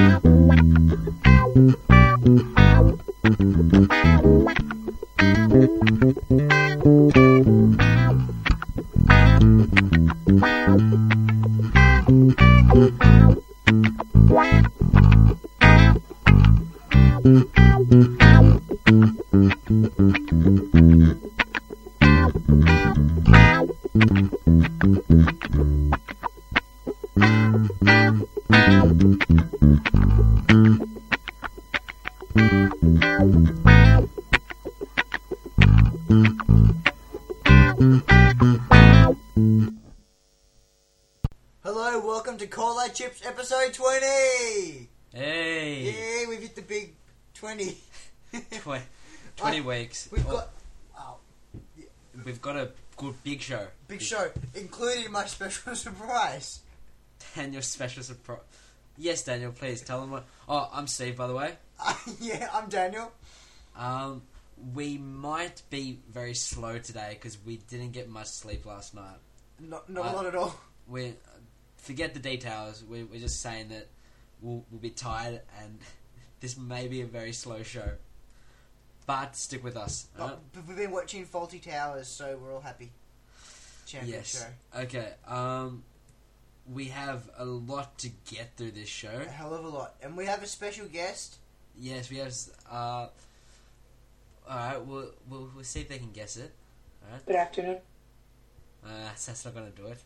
Hello, welcome to Call That Chips episode 20! Hey! Yeah, we've hit the big 20. 20 weeks. We've got a good big show. Big show, including my special surprise. Daniel's special surprise. Yes, Daniel, please tell them what. Oh, I'm Steve, by the way. Yeah, I'm Daniel. We might be very slow today because we didn't get much sleep last night. Not a lot at all. We forget the details. We're just saying that we'll be tired and this may be a very slow show. But stick with us. But we've been watching Faulty Towers, so we're all happy. Champion show. Okay. We have a lot to get through this show. A hell of a lot. And we have a special guest. Yes, we have. Alright, we'll see if they can guess it. Alright. Good afternoon. That's not going to do it.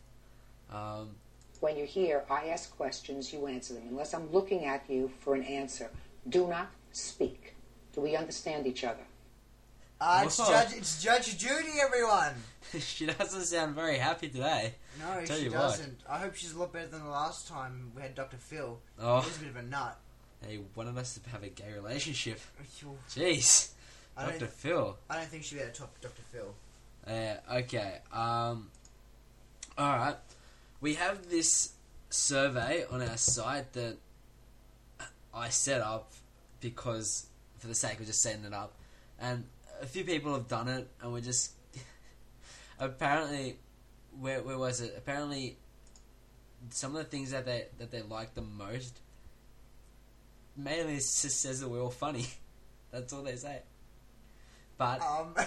When you're here, I ask questions, you answer them. Unless I'm looking at you for an answer, do not speak. Do we understand each other? It's Judge Judy, everyone. She doesn't sound very happy today. No, she doesn't. I hope she's a lot better than the last time we had Dr. Phil. Oh. He was a bit of a nut. He wanted us to have a gay relationship. Jeez. Dr. Phil. I don't think she'd be able to top Dr. Phil. Okay. Alright. We have this survey on our site that I set up because, for the sake of just setting it up, and a few people have done it, and we're just... apparently, where was it? Apparently, some of the things that they like the most, mainly just says that we're all funny. That's all they say. But...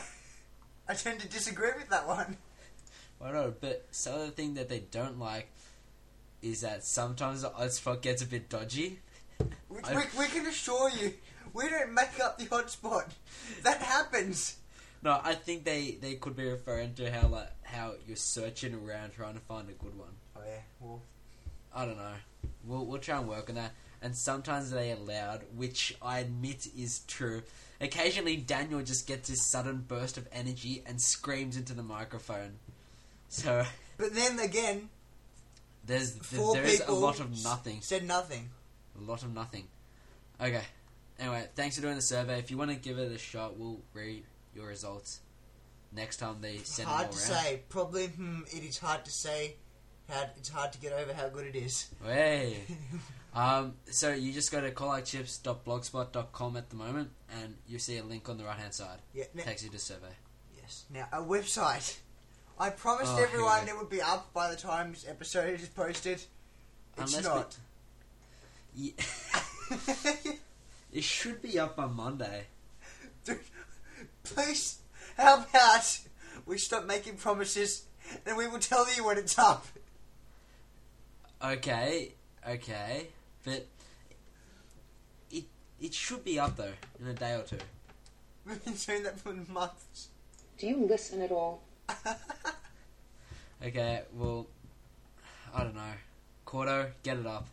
I tend to disagree with that one. Why not? But some of the thing that they don't like is that sometimes the hotspot gets a bit dodgy. We can assure you, we don't make up the hotspot. That happens. No, I think they could be referring to how you're searching around trying to find a good one. Oh yeah, well, I don't know. We'll try and work on that. And sometimes they are loud, which I admit is true. Occasionally, Daniel just gets this sudden burst of energy and screams into the microphone. So, but then again, there is a lot of nothing. Said nothing. A lot of nothing. Okay. Anyway, thanks for doing the survey. If you want to give it a shot, we'll read your results next time they send them all around. Hard to say. Probably, it is hard to say. It's hard to get over how good it is. Hey. So you just go to calloutchips.blogspot.com at the moment, and you see a link on the right hand side. Yeah, takes you to survey. Yes. Now, a website. I promised everyone it would be up by the time this episode is posted. It's not. It should be up on Monday. Dude, please, how about we stop making promises and we will tell you when it's up. Okay, but it should be up though in a day or two. We've been saying that for months. Do you listen at all? Okay, well, I don't know. Cordo, get it up.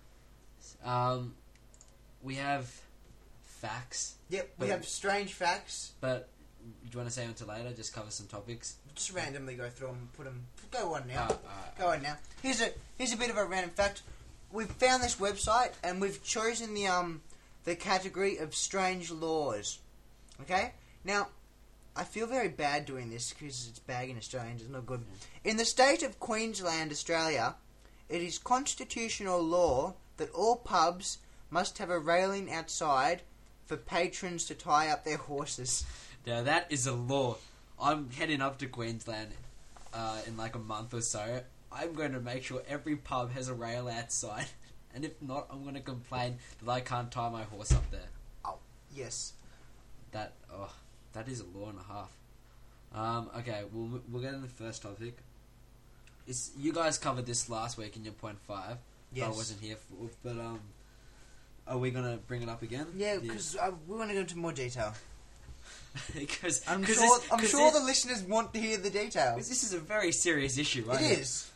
We have facts. Yep, we have strange facts. But do you want to say them until later? Just cover some topics. Just randomly go through them, put them. Go on now. Go on now. Here's a bit of a random fact. We've found this website and we've chosen the category of strange laws. Okay, now I feel very bad doing this because it's bagging Australians. It's not good. In the state of Queensland, Australia, it is constitutional law that all pubs must have a railing outside for patrons to tie up their horses. Now that is a law. I'm heading up to Queensland in like a month or so. I'm going to make sure every pub has a rail outside And if not, I'm going to complain that I can't tie my horse up there. Oh, yes. That is a law and a half. Okay, we'll get into the first topic. You guys covered this last week in your point 5. Yes. I wasn't here for, but are we gonna bring it up again? Yeah, because we want to go into more detail. Because I'm sure the listeners want to hear the details. Because this is a very serious issue, right? It is.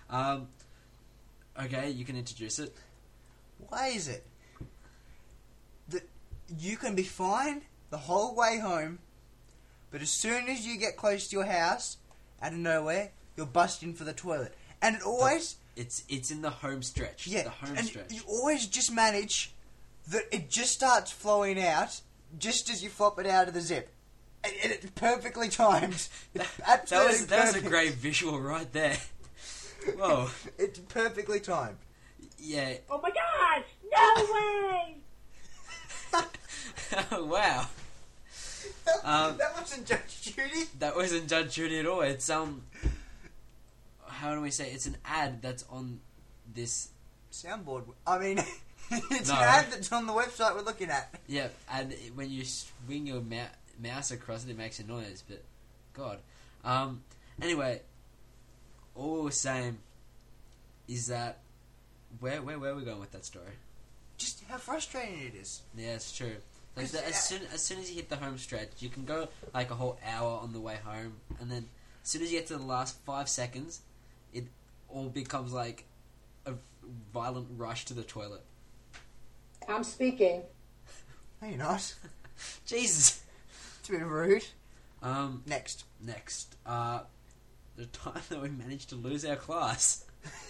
Okay, you can introduce it. Why is it that you can be fine the whole way home, but as soon as you get close to your house, out of nowhere, you'll bust in for the toilet? And it always... It's in the home stretch. Yeah, the home and stretch. you always just manage that it just starts flowing out just as you flop it out of the zip. And it's perfectly timed. That was a great visual right there. Whoa. It's perfectly timed. Yeah. Oh my gosh! No way! Oh, wow. That wasn't Judge Judy. That wasn't Judge Judy at all. It's how do we say? It's an ad that's on this soundboard. I mean, it's No. an ad that's on the website we're looking at. Yeah, and when you swing your mouse across it, it makes a noise. But God, anyway, all we're saying is that where are we going with that story? Just how frustrating it is. Yeah, it's true. Like as soon as you hit the home stretch, you can go like a whole hour on the way home, and then as soon as you get to the last 5 seconds, it all becomes like a violent rush to the toilet. I'm speaking. No, you're not. Jesus. It's a bit rude. Next. The time that we managed to lose our class.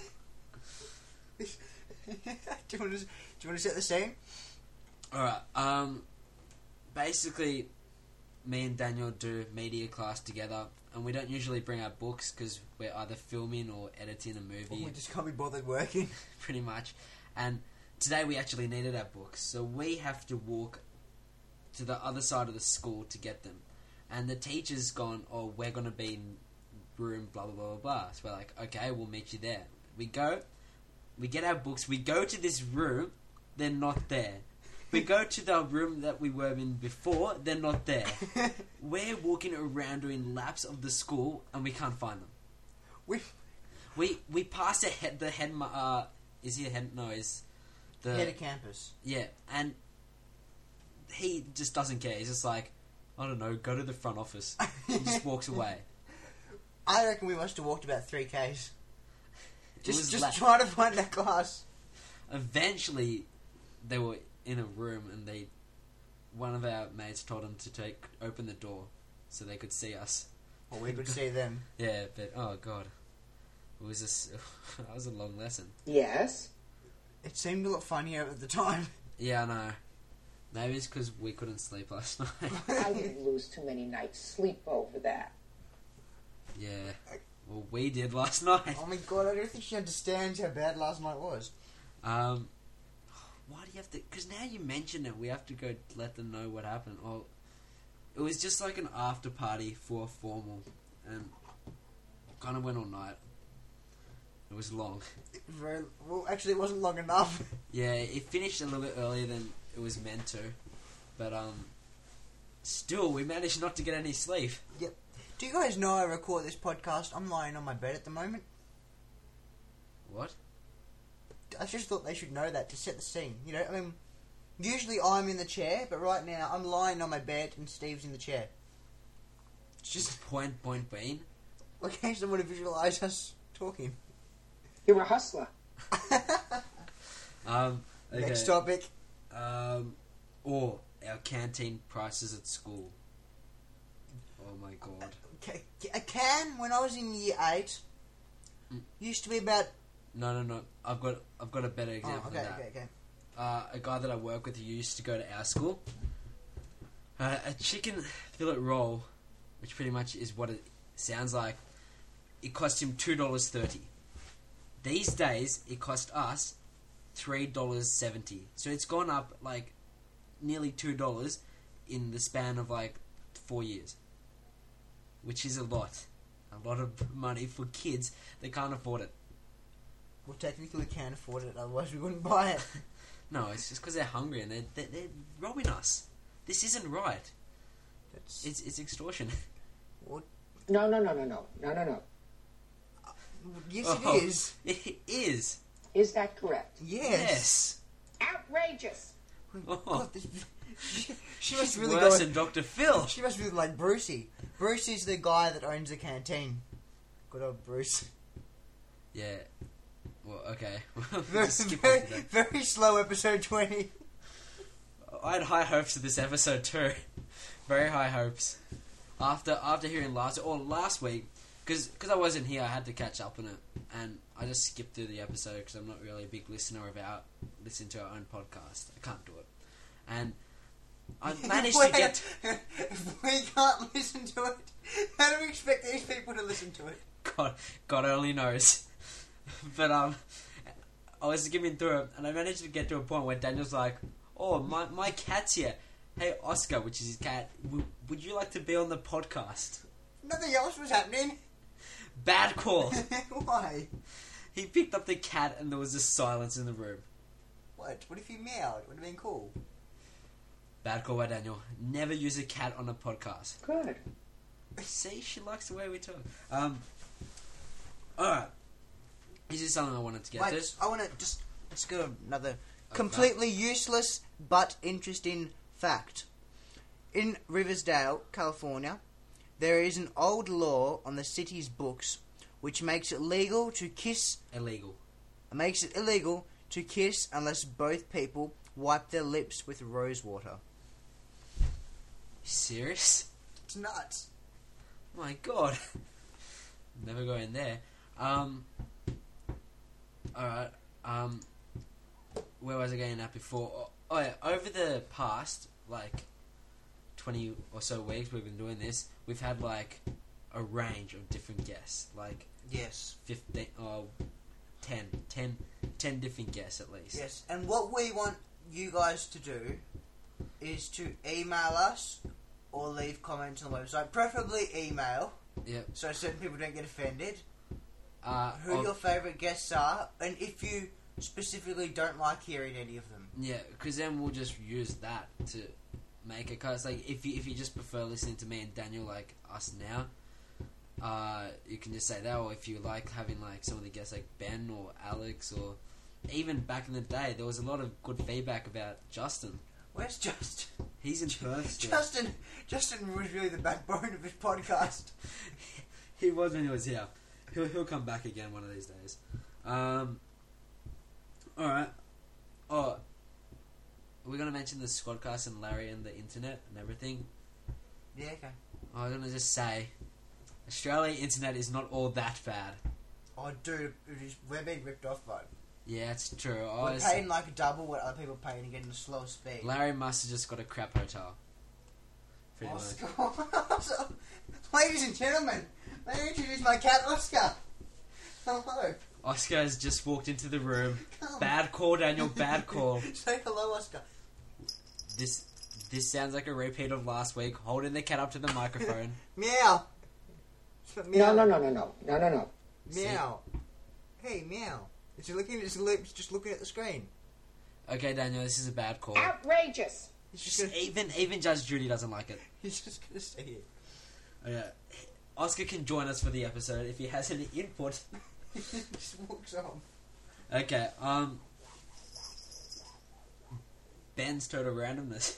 Do you want to set the scene? Alright, basically, me and Daniel do media class together, and we don't usually bring our books because we're either filming or editing a movie. Or we just can't be bothered working. Pretty much. And today we actually needed our books, so we have to walk to the other side of the school to get them. And the teacher's gone, oh, we're going to be in room blah blah blah blah blah. So we're like, okay, we'll meet you there. We go, we get our books, we go to this room, they're not there. We go to the room that we were in before, they're not there. We're walking around doing laps of the school and we can't find them. We pass the head is he a head? No, is the head of campus. Yeah, and he just doesn't care. He's just like, I don't know, go to the front office. He just walks away. I reckon we must have walked about 3Ks. Just trying trying to find that class. Eventually, they were in a room, and one of our mates told them to open the door so they could see us. Well, we could see them. Yeah, but oh god, it was that was a long lesson. Yes. It seemed a lot funnier at the time. Yeah, I know. Maybe it's because we couldn't sleep last night. I would lose too many nights sleep over that. Yeah. Well, we did last night. Oh my god, I don't think she understands how bad last night was. Why do you have to... Because now you mention it, we have to go let them know what happened. Oh, it was just like an after party for a formal, and kind of went all night. It was long. Well, actually, it wasn't long enough. Yeah, it finished a little bit earlier than it was meant to, but still, we managed not to get any sleep. Yep. Do you guys know I record this podcast? I'm lying on my bed at the moment. What? I just thought they should know that to set the scene. You know, I mean, usually I'm in the chair, but right now I'm lying on my bed and Steve's in the chair. It's just point being. in case I want to visualise us talking. You're a hustler. Okay. Next topic. Or our canteen prices at school. Oh my god. A can when I was in year 8 used to be about. No. I've got a better example than that. Okay. A guy that I work with who used to go to our school. A chicken fillet roll, which pretty much is what it sounds like. It cost him $2.30. These days, it cost us $3.70. So it's gone up like nearly $2 in the span of like 4 years, which is a lot of money for kids that can't afford it. Well, technically we can't afford it, otherwise we wouldn't buy it. No, it's just because they're hungry and they're robbing us. This isn't right. It's extortion. What? No. Yes, Oh, it is. It is. Is that correct? Yes. Outrageous! Oh. God, she must She's really worse go. than Dr. Phil. She must really like Brucey. Brucey's the guy that owns the canteen. Good old Bruce. Yeah. Well, okay. Very, Just skip on to that. very slow episode 20. I had high hopes for this episode too. Very high hopes. After hearing last week, because I wasn't here, I had to catch up on it, and I just skipped through the episode because I'm not really a big listener listening to our own podcast. I can't do it, and I managed to get. If we can't listen to it, how do we expect these people to listen to it? God only knows. But I was skimming through it, and I managed to get to a point where Daniel's like, "Oh, my cat's here. Hey, Oscar," which is his cat. Would you like to be on the podcast? Nothing else was happening. Bad call. Why? He picked up the cat, and there was just silence in the room. What? What if he meowed? Would have been cool. Bad call by Daniel. Never use a cat on a podcast. Good. See, she likes the way we talk. Alright. This is something I wanted to get to. Wait, I want to just... Let's go to another completely useless but interesting fact. In Riversdale, California, there is an old law on the city's books which makes it legal to kiss... Illegal. Makes it illegal to kiss unless both people wipe their lips with rose water. You serious? It's nuts. My God. Never go in there. Alright. Where was I getting at before? Oh yeah, over the past, 20 or so weeks we've been doing this, we've had, a range of different guests. Yes. 15, 10 different guests at least. Yes, and what we want you guys to do is to email us or leave comments on the website, preferably email, Yep. so certain people don't get offended, who of- your favourite guests are, and if you specifically don't like hearing any of them. Yeah, because then we'll just use that to make it. Cause if you just prefer listening to me and Daniel like us now, you can just say that. Or if you like having some of the guests like Ben or Alex, or even back in the day, there was a lot of good feedback about Justin. Where's Justin? He's in Perth still. Justin was really the backbone of this podcast. He was when he was here. He'll come back again one of these days. Alright. Oh, we're going to mention the Squadcast and Larry and the internet and everything. Yeah, okay. I was going to just say, Australian internet is not all that bad. Oh, dude, we're being ripped off, bud. Yeah, it's true. We're paying double what other people are paying to get in the slow speed. Larry must have just got a crap hotel. Pretty much. Ladies and gentlemen, may I introduce my cat, Oscar. Hello. Oscar has just walked into the room. Come. Bad call, Daniel, bad call. Say hello, Oscar. This sounds like a repeat of last week, holding the cat up to the microphone. Meow. No. Meow. See? Hey, meow. Is he licking his lips, just looking at the screen? Okay, Daniel, this is a bad call. Outrageous! He's just gonna, Even Judge Judy doesn't like it. he's just gonna say it. Oh, yeah. Oscar can join us for the episode if he has any input. He just walks off. Okay, Ben's total randomness.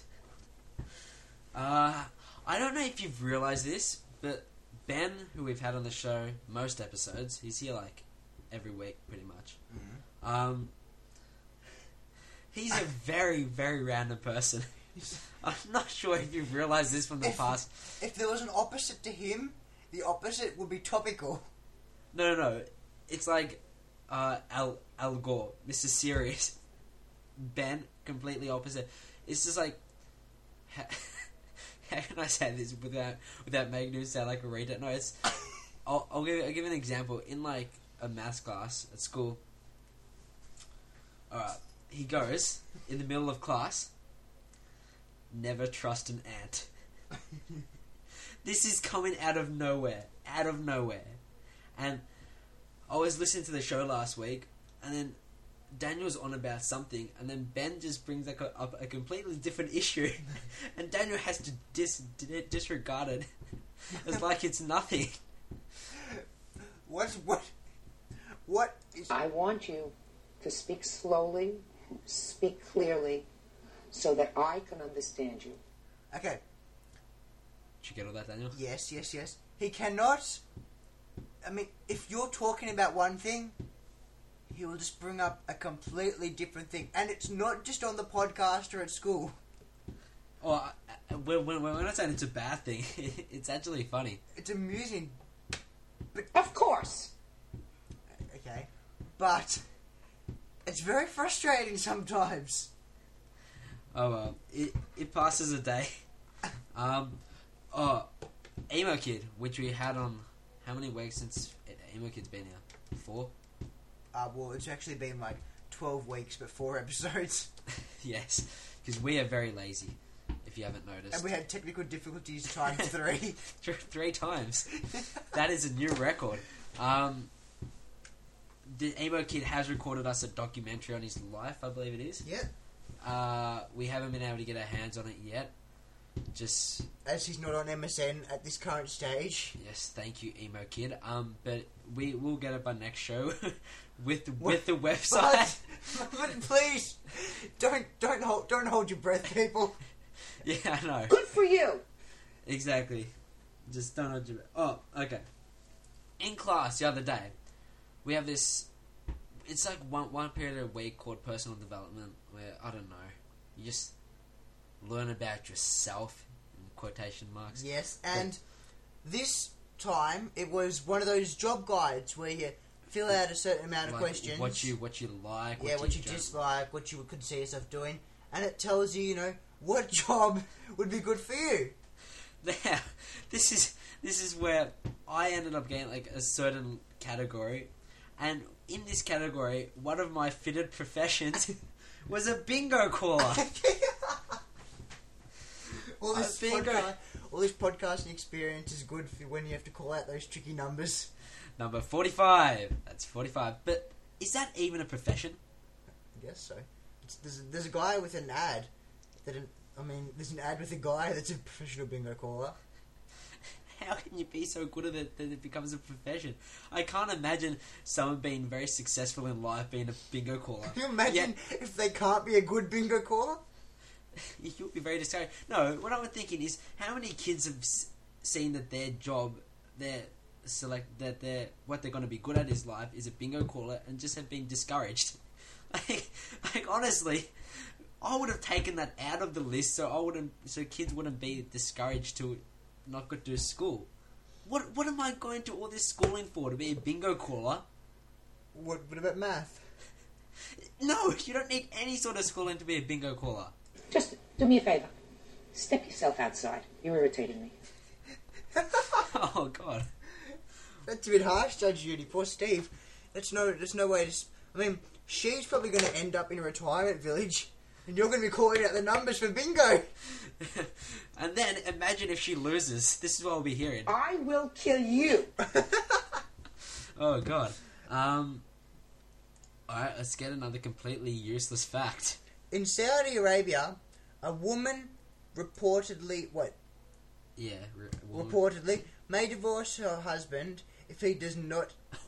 I don't know if you've realised this, but Ben, who we've had on the show most episodes, he's here every week pretty much. Mm-hmm. He's a very, very random person. I'm not sure if you've realised this from the past. If there was an opposite to him, the opposite would be topical. No. It's like Al Gore, Mr. Serious. Ben, completely opposite. It's just like... How can I say this without making him sound like a reader? No, it's... I'll give an example. In a maths class at school, alright, he goes, in the middle of class, never trust an ant. This is coming out of nowhere. And I was listening to the show last week, and then Daniel's on about something, and then Ben just brings up a completely different issue, and Daniel has to disregard it. It's like it's nothing. What is... I want you to speak slowly, speak clearly, so that I can understand you. Okay. Did you get all that, Daniel? Yes. He cannot... I mean, if you're talking about one thing, he will just bring up a completely different thing. And it's not just on the podcast or at school. Oh, we're not saying it's a bad thing. It's actually funny. It's amusing. But... Of course. Okay. But... it's very frustrating sometimes. Oh well, it passes a day. Emo Kid, which we had on how many weeks since Emo Kid's been here? 4? Well, it's actually been like 12 weeks, but 4 episodes. Yes, because we are very lazy, if you haven't noticed. And we had technical difficulties times 3. 3 times. That is a new record. The Emo Kid has recorded us a documentary on his life, I believe it is. Yeah. We haven't been able to get our hands on it yet. Just as he's not on MSN at this current stage. Yes, thank you, Emo Kid. But we will get it by next show with the website. But please, don't hold your breath, people. Yeah, I know. Good for you. Exactly. Just don't hold your breath. Oh, okay. In class the other day, we have this. It's like one period a week called personal development, where I don't know, you just learn about yourself in quotation marks. Yes, and this time it was one of those job guides where you fill out a certain amount of questions. What you like. Yeah, what you dislike, what you could see yourself doing, and it tells you, what job would be good for you. Now, this is where I ended up getting like a certain category, and in this category, one of my fitted professions was a bingo caller. All this podcasting experience is good for when you have to call out those tricky numbers. Number 45. That's 45. But is that even a profession? I guess so. There's a guy with an ad there's an ad with a guy that's a professional bingo caller. How can you be so good at it that it becomes a profession? I can't imagine someone being very successful in life being a bingo caller. Can you imagine if they can't be a good bingo caller? You'll be very discouraged. No, what I'm thinking is, how many kids have seen that their job, what they're going to be good at is life is a bingo caller, and just have been discouraged? like honestly, I would have taken that out of the list so kids wouldn't be discouraged to not go to school. What am I going to all this schooling for? To be a bingo caller? What about math? No, you don't need any sort of schooling to be a bingo caller. Just do me a favour. Step yourself outside. You're irritating me. Oh, God. That's a bit harsh, Judge Judy. Poor Steve. There's no way to... I mean, she's probably going to end up in a retirement village, and you're going to be calling out the numbers for bingo. And then, imagine if she loses. This is what we'll be hearing. I will kill you. Oh, God. Alright, let's get another completely useless fact. In Saudi Arabia, a woman reportedly... What? Yeah, reportedly may divorce her husband if he does not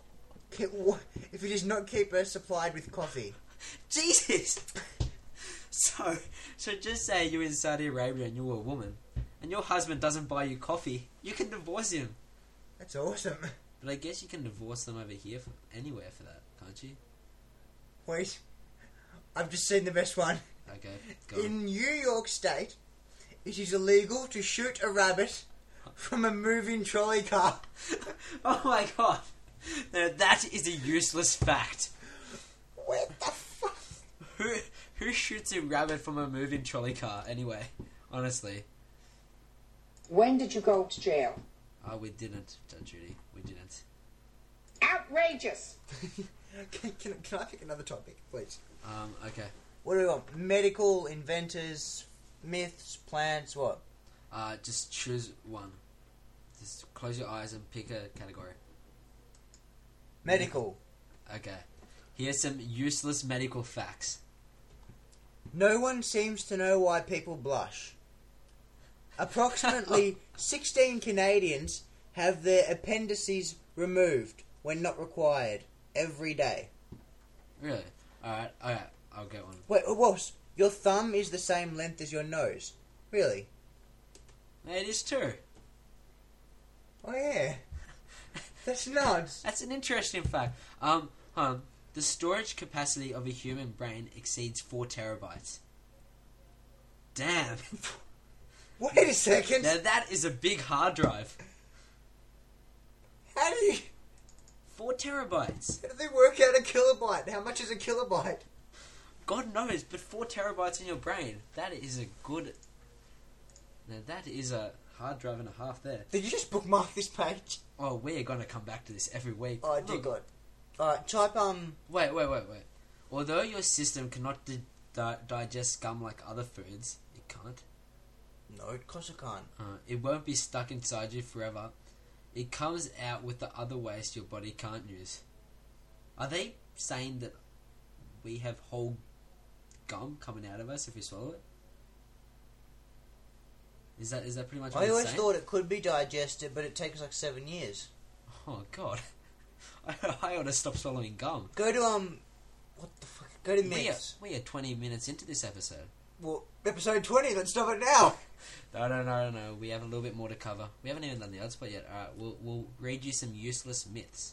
keep her supplied with coffee. Jesus! So just say you're in Saudi Arabia and you're a woman, and your husband doesn't buy you coffee, you can divorce him. That's awesome. But I guess you can divorce them over here anywhere for that, can't you? Wait, I've just seen the best one. Okay, go on. In New York State, it is illegal to shoot a rabbit from a moving trolley car. Oh my God! Now that is a useless fact. What the fuck? Who shoots a rabbit from a moving trolley car anyway? Honestly. When did you go to jail? We didn't, Judge Judy. We didn't. Outrageous! Can I pick another topic, please? Okay. What do we want? Medical, inventors, myths, plants, what? Just choose one. Just close your eyes and pick a category. Medical. Okay. Here's some useless medical facts. No one seems to know why people blush. Approximately 16 Canadians have their appendices removed when not required every day. Really? Alright, I'll get one. Wait, what? Your thumb is the same length as your nose? Really? It is too. Oh yeah. That's nuts. That's an interesting fact. The storage capacity of a human brain exceeds 4 terabytes. Damn. Wait a second. Now that is a big hard drive. How do 4 terabytes. they work out a kilobyte? How much is a kilobyte? God knows, but 4 terabytes in your brain. That is a good... Now that is a hard drive and a half there. Did you just bookmark this page? Oh, we're going to come back to this every week. Oh, dear God. Alright, type, Wait. Although your system cannot digest scum like other foods, it can't. No, of course I can't. It won't be stuck inside you forever. It comes out with the other waste your body can't use. Are they saying that we have whole gum coming out of us if we swallow it? Is that pretty much what I it's always saying? thought it could be digested, but it takes like 7 years. Oh, God. I ought to stop swallowing gum. Go to, what the fuck? Go to Myths. We are 20 minutes into this episode. Well, episode 20, let's stop it now. No. We have a little bit more to cover. We haven't even done the odds, but yet. Alright, we'll read you some useless myths.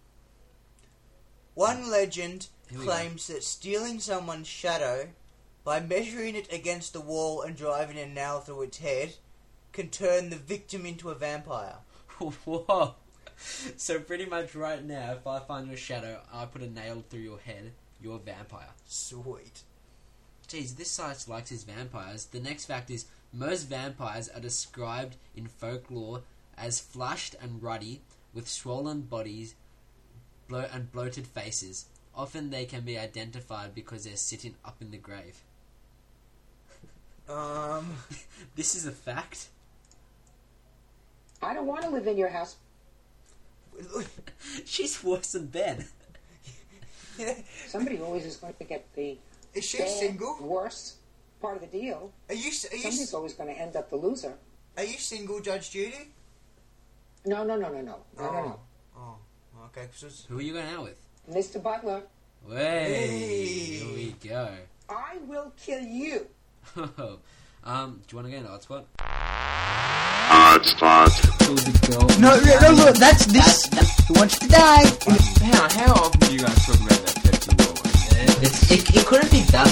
One legend Here we claims that stealing someone's shadow by measuring it against the wall and driving a nail through its head can turn the victim into a vampire. Whoa. So pretty much right now, if I find your shadow, I put a nail through your head, you're a vampire. Sweet. Jeez, this site likes his vampires. The next fact is, most vampires are described in folklore as flushed and ruddy, with swollen bodies and bloated faces. Often they can be identified because they're sitting up in the grave. This is a fact. I don't want to live in your house. She's worse than Ben. Somebody always is going to get the Is she bad, single? worse part of the deal. Somebody's always going to end up the loser. Are you single, Judge Judy? No. Oh, okay. Who are you going out with? Mr. Butler, Hey, here we go. I will kill you. Do you want to get an odd spot? Odd spot. No, look, that's this. Who wants to die? How often do you guys talk about that Pepsi War? It couldn't be that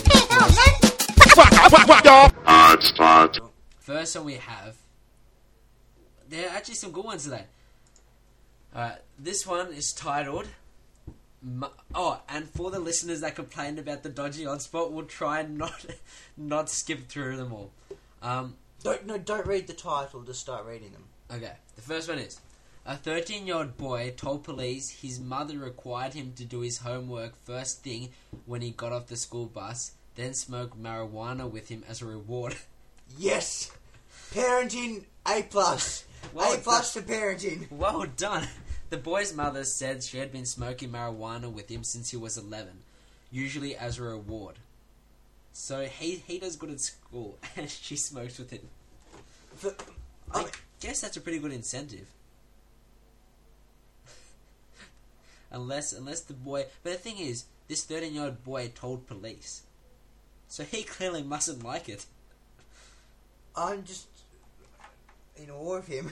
hard. Odd spot. First one we have. There are actually some good ones today. This one is titled... and for the listeners that complained about the dodgy odd spot, we'll try and not skip through them all. Don't read the title, just start reading them. Okay, the first one is... A 13-year-old boy told police his mother required him to do his homework first thing when he got off the school bus, then smoke marijuana with him as a reward. Yes! Parenting A+. Well A+ for parenting. Well done. The boy's mother said she had been smoking marijuana with him since he was 11, usually as a reward. So he does good at school, and she smokes with him. I guess that's a pretty good incentive. unless the boy... But the thing is, this 13-year-old boy told police. So he clearly mustn't like it. I'm just in awe of him.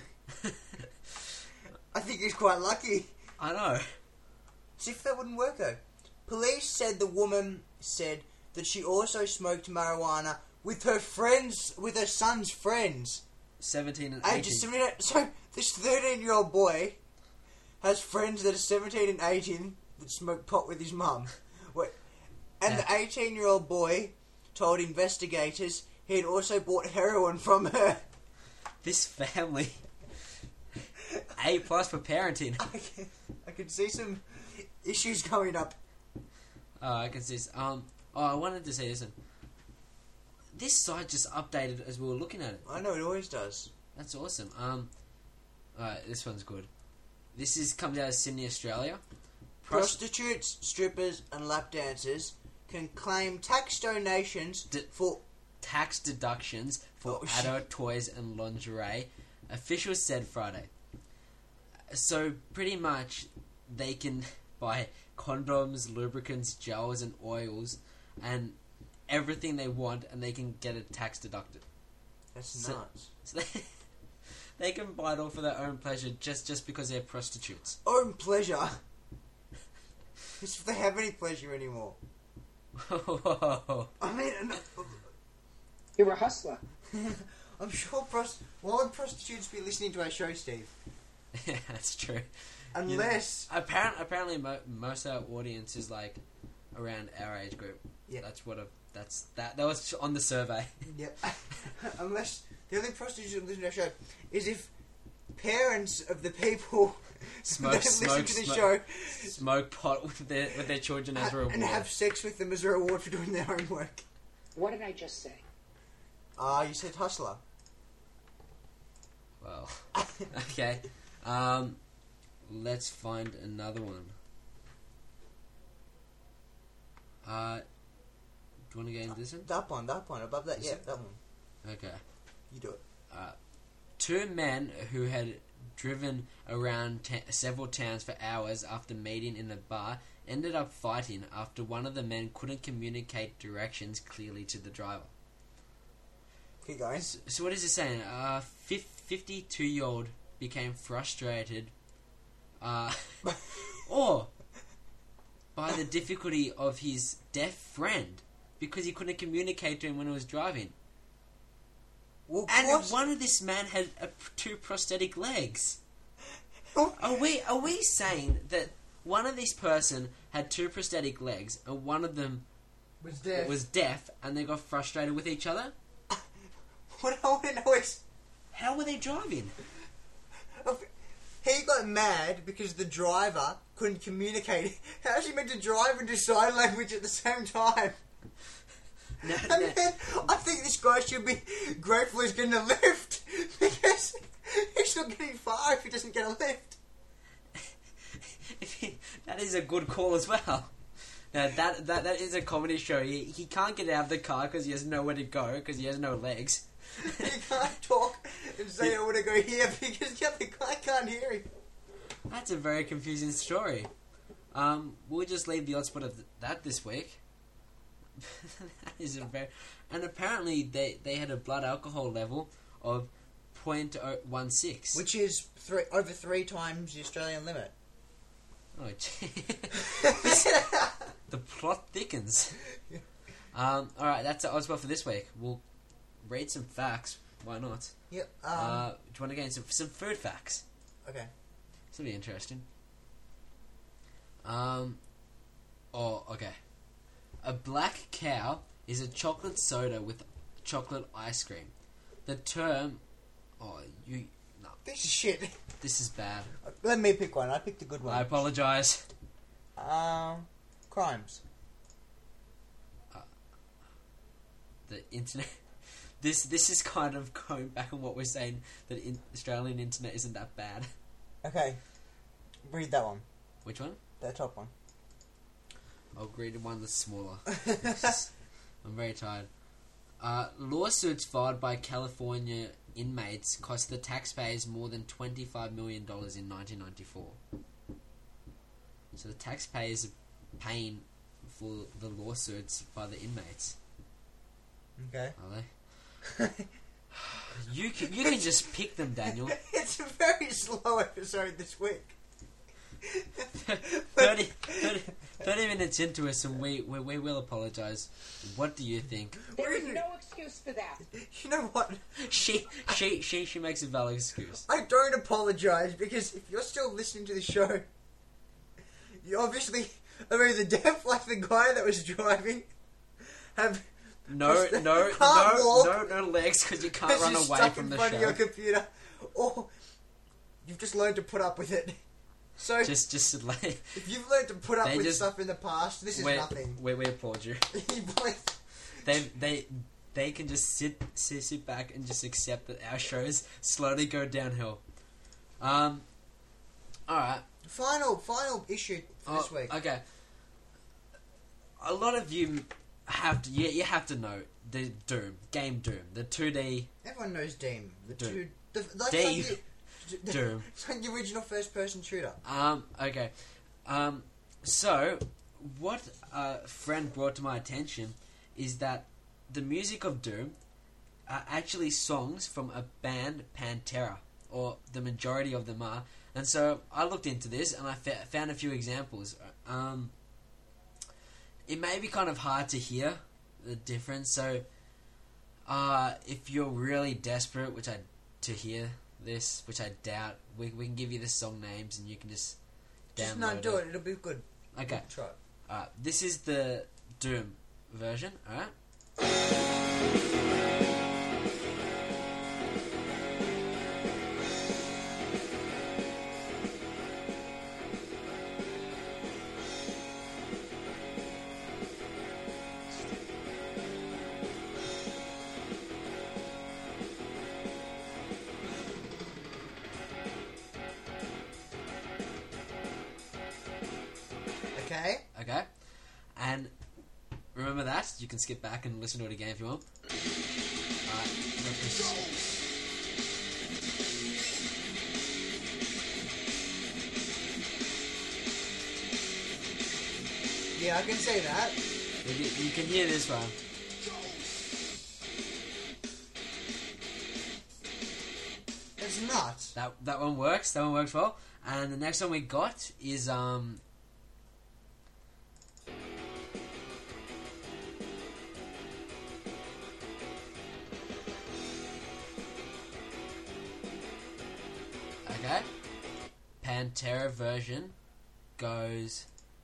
I think he's quite lucky. I know. See if that wouldn't work though. Police said the woman said that she also smoked marijuana with her friends, with her son's friends. 17 and 18. Ages 17. So this 13-year-old boy has friends that are 17 and 18 that smoke pot with his mum. And the 18-year-old boy told investigators he had also bought heroin from her. This family... A+ for parenting. I can see some issues coming up. I can see. I wanted to say this one. This site just updated as we were looking at it. I know, it always does. That's awesome. Alright, this one's good. This comes out of Sydney, Australia. prostitutes, strippers, and lap dancers can claim tax donations for tax deductions for adult toys and lingerie, officials said Friday. So pretty much they can buy condoms, lubricants, gels and oils and everything they want, and they can get it tax deducted. That's nuts. So they can buy it all for their own pleasure just because they're prostitutes. Own pleasure? As if they have any pleasure anymore. Whoa. I mean... You're a hustler. I'm sure why would prostitutes be listening to our show, Steve? Yeah, that's true. Unless... Apparently most of our audience is like around our age group. Yeah. That was on the survey. Yep. Unless the only prostitutes who listen to our show is if parents of the people that listen to the show smoke pot with their children as a reward. And have sex with them as a reward for doing their own work. What did I just say? You said hustler. Well, okay. Let's find another one. Do you want to get into this one? That one, above that, that one. Okay. You do it. 2 men who had driven around several towns for hours after meeting in a bar ended up fighting after one of the men couldn't communicate directions clearly to the driver. Keep going. So what is it saying? 52-year-old became frustrated or by the difficulty of his deaf friend because he couldn't communicate to him when he was driving. Well, and one of this man had 2 prosthetic legs. Are we saying that one of this person had 2 prosthetic legs and one of them was deaf and they got frustrated with each other? What I want to know is, how were they driving? He got mad because the driver couldn't communicate. How is he meant to drive and do sign language at the same time? No. I think this guy should be grateful he's getting a lift, because he's not getting far if he doesn't get a lift. That is a good call as well. Now that is a comedy show. He can't get out of the car because he has nowhere to go because he has no legs. He can't talk and say I want to go here because the other guy can't hear him. That's a very confusing story. We'll just leave the odd spot of that this week. That is a very... And apparently they had a blood alcohol level of 0.16. Which is over 3 times the Australian limit. Oh, gee. The plot thickens. Alright, that's the odd spot for this week. We'll read some facts. Why not? Yep. Do you want to get into some food facts? Okay. This will be interesting. Okay. A black cow is a chocolate soda with chocolate ice cream. The term... No. This is shit. This is bad. Let me pick one. I picked a good one. I apologise. Crimes. The internet... This is kind of going back on what we're saying, that Australian internet isn't that bad. Okay. Read that one. Which one? That top one. I'll read one that's smaller. I'm very tired. Lawsuits filed by California inmates cost the taxpayers more than $25 million in 1994. So the taxpayers are paying for the lawsuits by the inmates. Okay. Are they? You can just pick them, Daniel. It's a very slow episode this week. 30 minutes into us, and we will apologise. What do you think? There is no excuse for that. You know what? She makes a valid excuse. I don't apologise, because if you're still listening to the show, you obviously are either deaf like the guy that was driving, have no legs because you can't run away from the show. Stuck in front of your computer, or you've just learned to put up with it. So just like, if you've learned to put up with stuff in the past, this is nothing. We applaud you. They can just sit back and just accept that our shows slowly go downhill. Alright. Final issue for this week. Okay. A lot of you have to... You have to know the Game Doom. The 2D... Everyone knows Doom. Doom. Doom. Doom. It's like the original first-person shooter. Okay. So, what a friend brought to my attention is that the music of Doom are actually songs from a band, Pantera, or the majority of them are. And so I looked into this and I found a few examples. It may be kind of hard to hear the difference. So, if you're really desperate, to hear this, which I doubt, we can give you the song names and you can just download do it. It'll be good. Okay. Try it. Alright, this is the Doom version, alright? Okay. And remember that? You can skip back and listen to it again if you want. Alright, yeah, I can say that. You can hear this one. It's nuts. That one works. That one works well. And the next one we got is okay. Pantera version goes.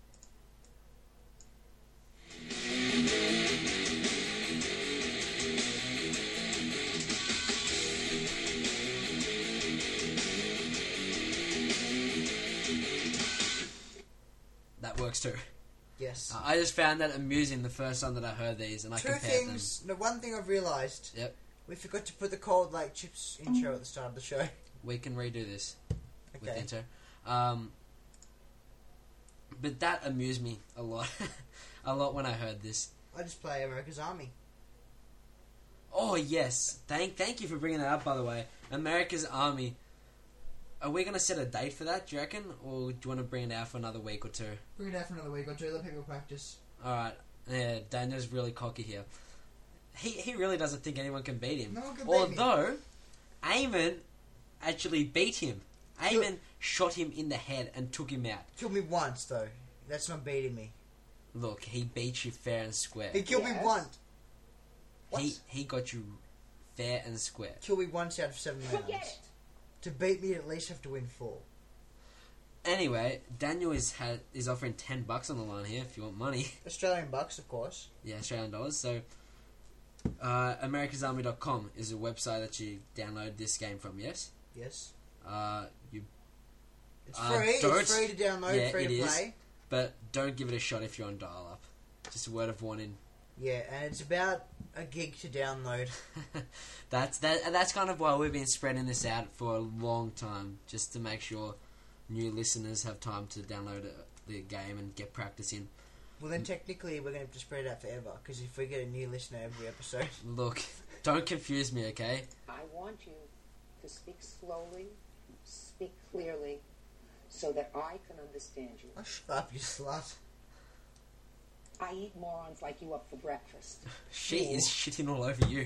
That works too. Yes. I just found that amusing the first time that I heard these, and I compared things. The one thing I've realised. Yep. We forgot to put the Cold Lake Chips intro at the start of the show. We can redo this with Okay. the intro. But that amused me a lot. A lot when I heard this. I just play America's Army. Oh, yes. Thank you for bringing that up, by the way. America's Army. Are we going to set a date for that, do you reckon? Or do you want to bring it out for another week or two? Bring it out for another week or two. Let people practice. Alright. Yeah, Daniel's really cocky here. He really doesn't think anyone can beat him. No one can beat me. Although, Eamon actually beat him. Eamon shot him in the head and took him out. Killed me once, though. That's not beating me. Look, he beat you fair and square. He killed me once. What? He got you fair and square. Killed me once out of 7 rounds. Forget it. To beat me, you at least have to win 4. Anyway, Daniel is offering $10 on the line here if you want money. Australian bucks, of course. Yeah, Australian dollars. So, americasarmy.com is a website that you download this game from, yes? Yes. It's free. It's free to download, yeah, free to it play. Is, but don't give it a shot if you're on dial-up. Just a word of warning. Yeah, and it's about a gig to download. That's kind of why we've been spreading this out for a long time, just to make sure new listeners have time to download the game and get practice in. Well, then technically we're going to have to spread it out forever, because if we get a new listener every episode... Look, don't confuse me, okay? I want you to speak slowly, speak clearly, so that I can understand you. Oh, shut up, you slut. I eat morons like you up for breakfast. She is shitting all over you.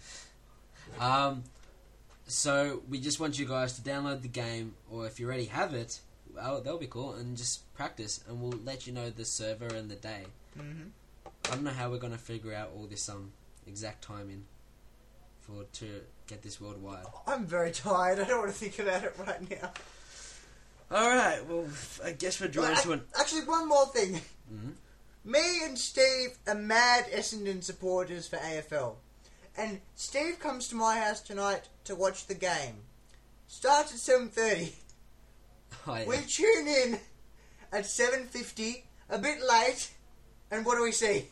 So we just want you guys to download the game, or if you already have it, well, that'll be cool, and just practice, and we'll let you know the server and the day. Mm-hmm. I don't know how we're going to figure out all this exact timing to get this worldwide. I'm very tired. I don't want to think about it right now. Alright, well, I guess we're drawing to an... Actually, one more thing. Mm-hmm. Me and Steve are mad Essendon supporters for AFL. And Steve comes to my house tonight to watch the game. Starts at 7:30. Oh, yeah. We tune in at 7:50, a bit late, and what do we see?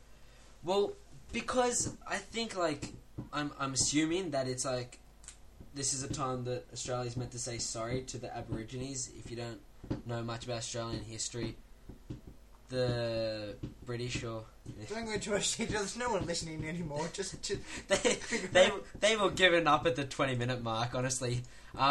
Well, because I think, I'm assuming that it's, this is a time that Australia's meant to say sorry to the Aborigines. If you don't know much about Australian history, the British or Don't go to us. There's no one listening anymore. Just they were giving up at the 20-minute mark. Honestly,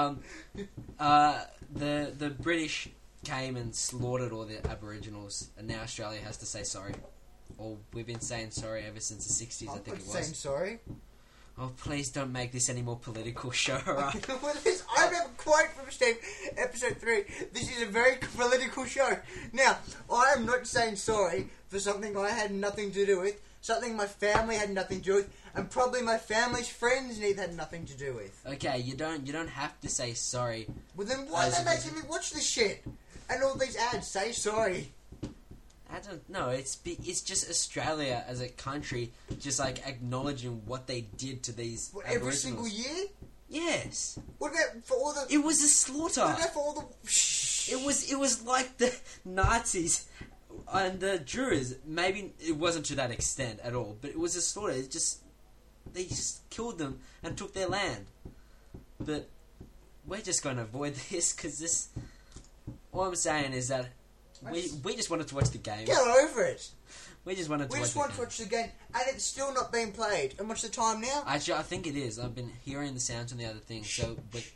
the British came and slaughtered all the Aboriginals, and now Australia has to say sorry. Or we've been saying sorry ever since the 60s. I think it was. Saying sorry. Oh, please don't make this any more political show, alright? I have a quote from Steve, episode 3. This is a very political show. Now, I am not saying sorry for something I had nothing to do with, something my family had nothing to do with, and probably my family's friends had nothing to do with. Okay, you don't have to say sorry. Well, then why are they making me watch this shit? And all these ads say sorry. I don't know. It's just Australia as a country, just like acknowledging what they did to these What, Aboriginals. every single year? Yes. What about for all the? It was a slaughter. What about for all the? Shh. It was like the Nazis and the Jurors. Maybe it wasn't to that extent at all, but it was a slaughter. They just killed them and took their land. But we're just going to avoid this because this. All I'm saying is that. We just wanted to watch the game. Get over it. We just wanted to watch the game, and it's still not being played. And what's the time now? Actually, I think it is. I've been hearing the sounds on the other thing, so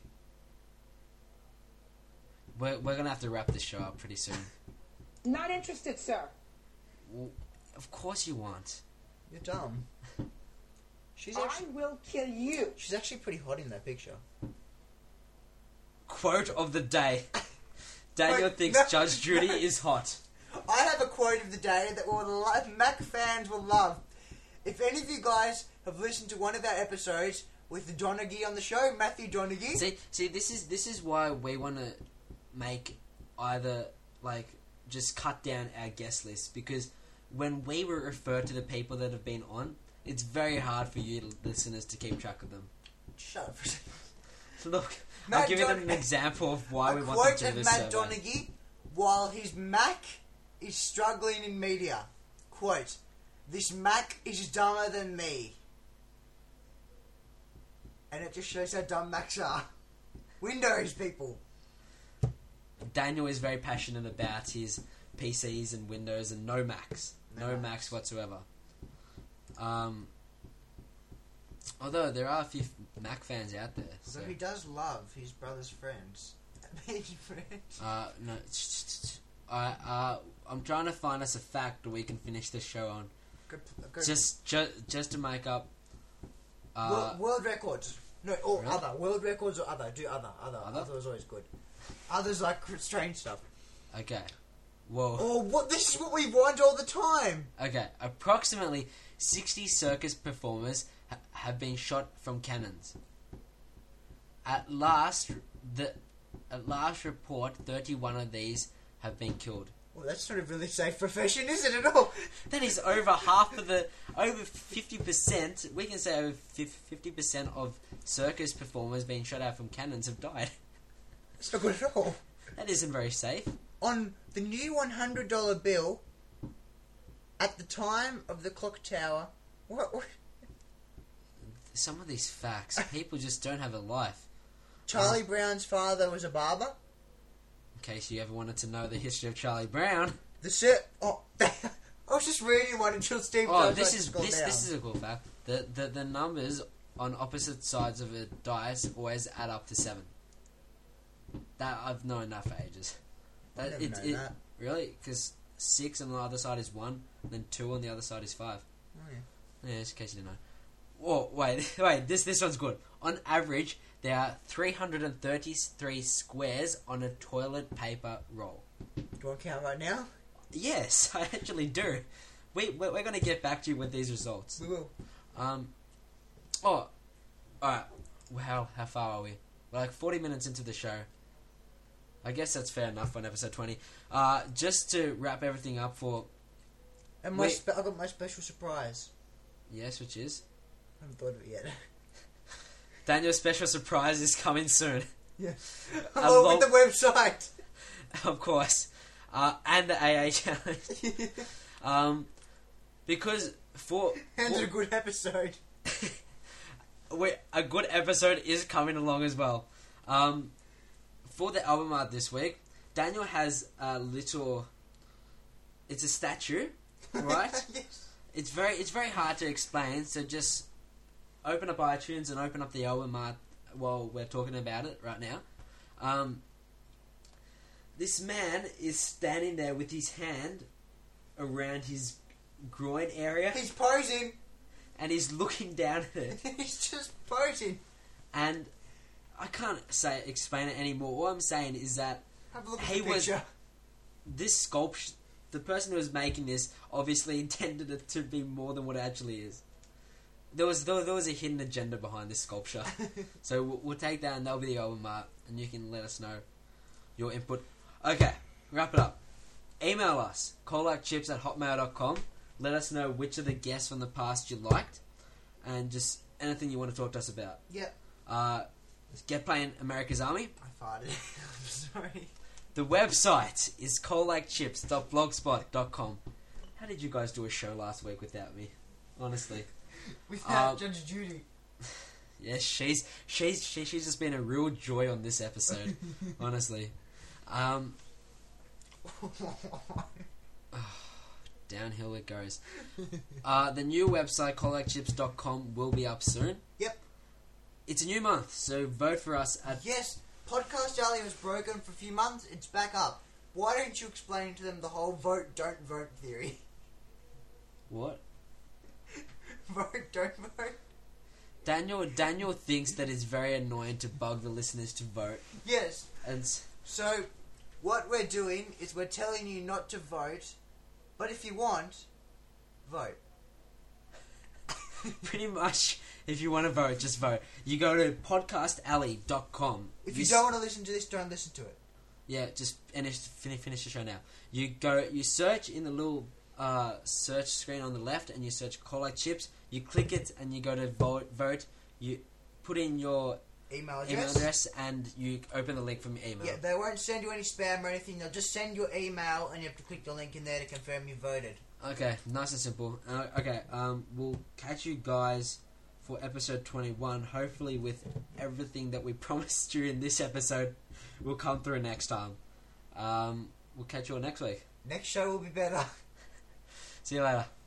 we're gonna have to wrap this show up pretty soon. Not interested, sir. Well, of course you want. You're dumb. I will kill you. She's actually pretty hot in that picture. Quote of the day. Daniel thinks Judge Judy is hot. I have a quote of the day that Mac fans will love. If any of you guys have listened to one of our episodes with the Donaghy on the show, Matthew Donaghy. See, this is why we want to make either like just cut down our guest list, because when we refer to the people that have been on, it's very hard for you listeners to keep track of them. Shut up. Look. I'll give you an example of why we want to do this survey. Quote of Matt Donaghy while his Mac is struggling in media. Quote, "This Mac is dumber than me." And it just shows how dumb Macs are. Windows, people. Daniel is very passionate about his PCs and Windows and no Macs. No Macs whatsoever. Although there are a few Mac fans out there. So he does love his brother's friends. His friends. No. I'm trying to find us a fact that we can finish this show on. Just to make up. World records. No, or really? Other. World records or other. Do other. Other is always good. Others like strange stuff. Okay. Whoa. Oh, what? This is what we want all the time. Okay. Approximately 60 circus performers have been shot from cannons. At last report, 31 of these have been killed. Well, that's not a really safe profession, is it at all? That is over 50%. We can say over 50% of circus performers being shot out from cannons have died. That's not good at all. That isn't very safe. On the new $100 bill, at the time of the clock tower, what? Some of these facts, people just don't have a life. Charlie Brown's father was a barber. In case you ever wanted to know the history of Charlie Brown. I was just reading one until Steve. This is a cool fact. The numbers on opposite sides of a dice always add up to 7. That I've known that for ages. That. Really? Because 6 on the other side is 1, and then 2 on the other side is 5. Oh yeah. Yeah, just in case you didn't know. Oh, wait, this one's good. On average, there are 333 squares on a toilet paper roll. Do you want to count right now? Yes, I actually do. We're going to get back to you with these results. We will. Alright. How far are we? We're like 40 minutes into the show. I guess that's fair enough on episode 20. Just to wrap everything up for... And I got my special surprise. Yes, which is? I haven't thought of it yet. Daniel's special surprise is coming soon. Yeah. Along with the website. Of course. And the AA challenge. Because for... And a good episode. a good episode is coming along as well. For the album art this week, Daniel has a little... It's a statue, right? Yes. It's very hard to explain, so just open up iTunes and open up the album art while we're talking about it right now. This man is standing there with his hand around his groin area, He's posing. and he's looking down at it. He's just posing. And I can't explain it anymore. All I'm saying is that Have a look at He the was- picture. this sculpture, the person who was making this obviously intended it to be more than what it actually is. There was a hidden agenda behind this sculpture. So we'll take that, and that'll be the album art, and you can let us know your input. Okay, wrap it up. Email us, calllikechipps@hotmail.com. Let us know which of the guests from the past you liked, and just anything you want to talk to us about. Yep. Get playing America's Army. I farted. I'm sorry. The website is calllikechipps.blogspot.com. How did you guys do a show last week without me? Honestly. Without Judge Judy. Yes, she's just been a real joy on this episode. Honestly. Downhill it goes. The new website, calllikechipps.com, will be up soon. Yep. It's a new month, so vote for us at... Yes, Podcast Alley was broken for a few months. It's back up. Why don't you explain to them the whole vote, don't vote theory? What? Vote, don't vote? Daniel thinks that it's very annoying to bug the listeners to vote. Yes. And So, what we're doing is we're telling you not to vote, but if you want, vote. pretty much, if you want to vote, just vote. You go to podcastalley.com. If you don't want to listen to this, don't listen to it. Yeah, just finish the show now. You search in the little search screen on the left, and you search Call Like Chips. You click it, and you go to vote. You put in your Email address, and you open the link from your email. Yeah, they won't send you any spam or anything. They'll just send your email, and you have to click the link in there to confirm you voted. Okay, nice and simple. We'll catch you guys for episode 21. Hopefully, with everything that we promised during this episode, will come through next time. We'll catch you all next week. Next show will be better. See you later.